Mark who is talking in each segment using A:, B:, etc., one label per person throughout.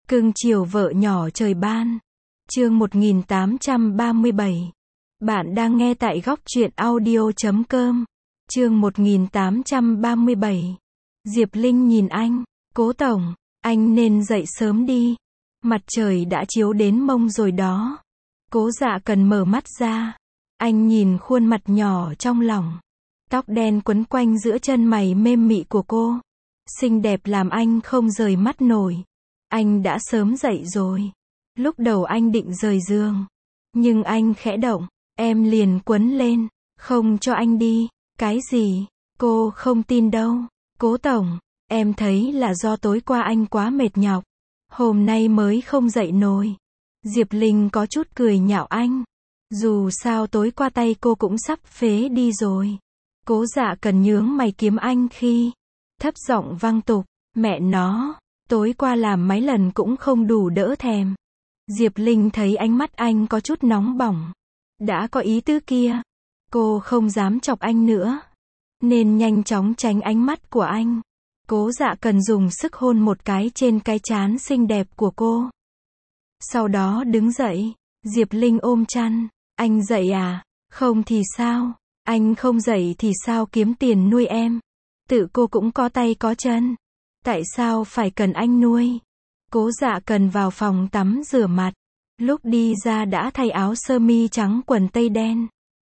A: Cưng chiều vợ nhỏ trời ban. Chương 1837. Bạn đang nghe tại góc truyện audio.com. Chương 1837. Diệp Linh nhìn anh, Cố tổng, anh nên dậy sớm đi. Mặt trời đã chiếu đến mông rồi đó. Cố Dạ Cần mở mắt ra. Anh nhìn khuôn mặt nhỏ trong lòng. Tóc đen quấn quanh giữa chân mày mềm mị của cô. Xinh đẹp làm anh không rời mắt nổi. Anh đã sớm dậy rồi. Lúc đầu anh định rời giường. Nhưng anh khẽ động. Em liền quấn lên. Không cho anh đi. Cái gì? Cô không tin đâu. Cố tổng, em thấy là do tối qua anh quá mệt nhọc. Hôm nay mới không dậy nổi. Diệp Linh có chút cười nhạo anh. Dù sao tối qua tay cô cũng sắp phế đi rồi. Cố Dạ Cần nhướng mày kiếm anh khi thấp giọng vang tục. Mẹ nó, tối qua làm mấy lần cũng không đủ đỡ thèm. Diệp Linh thấy ánh mắt anh có chút nóng bỏng. Đã có ý tứ kia. Cô không dám chọc anh nữa. Nên nhanh chóng tránh ánh mắt của anh. Cố Dạ Cần dùng sức hôn một cái trên cái trán xinh đẹp của cô. Sau đó đứng dậy. Diệp Linh ôm chăn. Anh dậy à? Không thì sao? Anh không dậy thì sao kiếm tiền nuôi em? Tự cô cũng có tay có chân. Tại sao phải cần anh nuôi? Cố Dạ Cần vào phòng tắm rửa mặt. Lúc đi ra đã thay áo sơ mi trắng quần tây đen.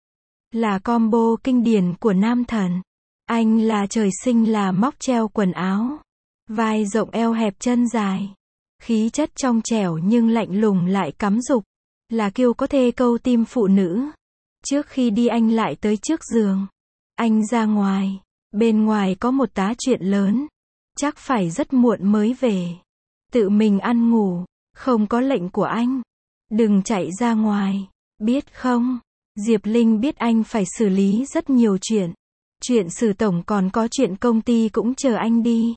A: Là combo kinh điển của nam thần. Anh là trời sinh là móc treo quần áo. Vai rộng eo hẹp chân dài. Khí chất trong trẻo nhưng lạnh lùng lại cắm dục. Là kiêu có thể câu tim phụ nữ. Trước khi đi anh lại tới trước giường. Anh ra ngoài. Bên ngoài có một tá chuyện lớn. Chắc phải rất muộn mới về. Tự mình ăn ngủ. Không có lệnh của anh. Đừng chạy ra ngoài. Biết không? Diệp Linh biết anh phải xử lý rất nhiều chuyện. Chuyện xử tổng còn có chuyện công ty cũng chờ anh đi.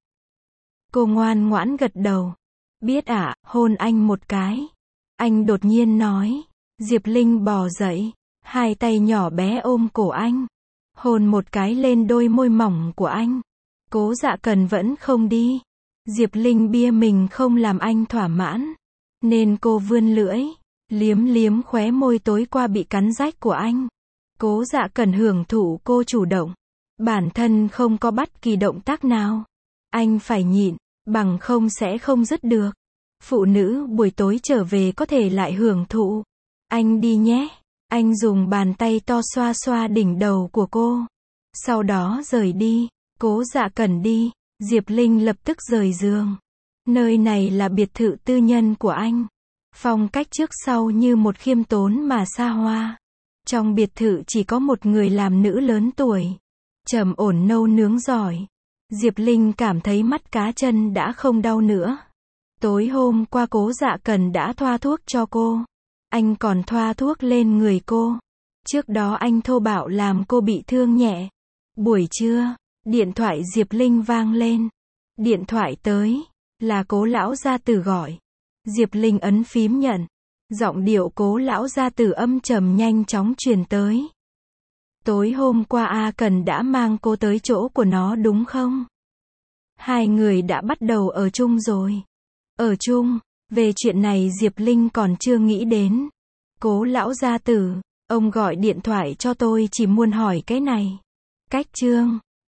A: Cô ngoan ngoãn gật đầu. Biết ạ, hôn anh một cái. Anh đột nhiên nói. Diệp Linh bò dậy. Hai tay nhỏ bé ôm cổ anh. Hôn một cái lên đôi môi mỏng của anh. Cố Dạ Cần vẫn không đi. Diệp Linh bia mình không làm anh thỏa mãn. Nên cô vươn lưỡi. Liếm liếm khóe môi tối qua bị cắn rách của anh. Cố Dạ Cần hưởng thụ cô chủ động. Bản thân không có bất kỳ động tác nào. Anh phải nhịn, bằng không sẽ không dứt được. Phụ nữ buổi tối trở về có thể lại hưởng thụ. Anh đi nhé. Anh dùng bàn tay to xoa xoa đỉnh đầu của cô. Sau đó rời đi. Cố Dạ Cần đi. Diệp Linh lập tức rời giường. Nơi này là biệt thự tư nhân của anh. Phong cách trước sau như một khiêm tốn mà xa hoa. Trong biệt thự chỉ có một người làm nữ lớn tuổi. Trầm ổn nấu nướng giỏi. Diệp Linh cảm thấy mắt cá chân đã không đau nữa. Tối hôm qua Cố Dạ Cần đã thoa thuốc cho cô. Anh còn thoa thuốc lên người cô. Trước đó anh thô bạo làm cô bị thương nhẹ. Buổi trưa, điện thoại Diệp Linh vang lên. Điện thoại tới. Là Cố lão gia tử gọi. Diệp Linh ấn phím nhận. Giọng điệu Cố lão gia tử âm trầm nhanh chóng truyền tới. Tối hôm qua A Cần đã mang cô tới chỗ của nó đúng không? Hai người đã bắt đầu ở chung rồi. Ở chung, về chuyện này Diệp Linh còn chưa nghĩ đến. Cố lão gia tử, ông gọi điện thoại cho tôi chỉ muốn hỏi cái này. Cách chương.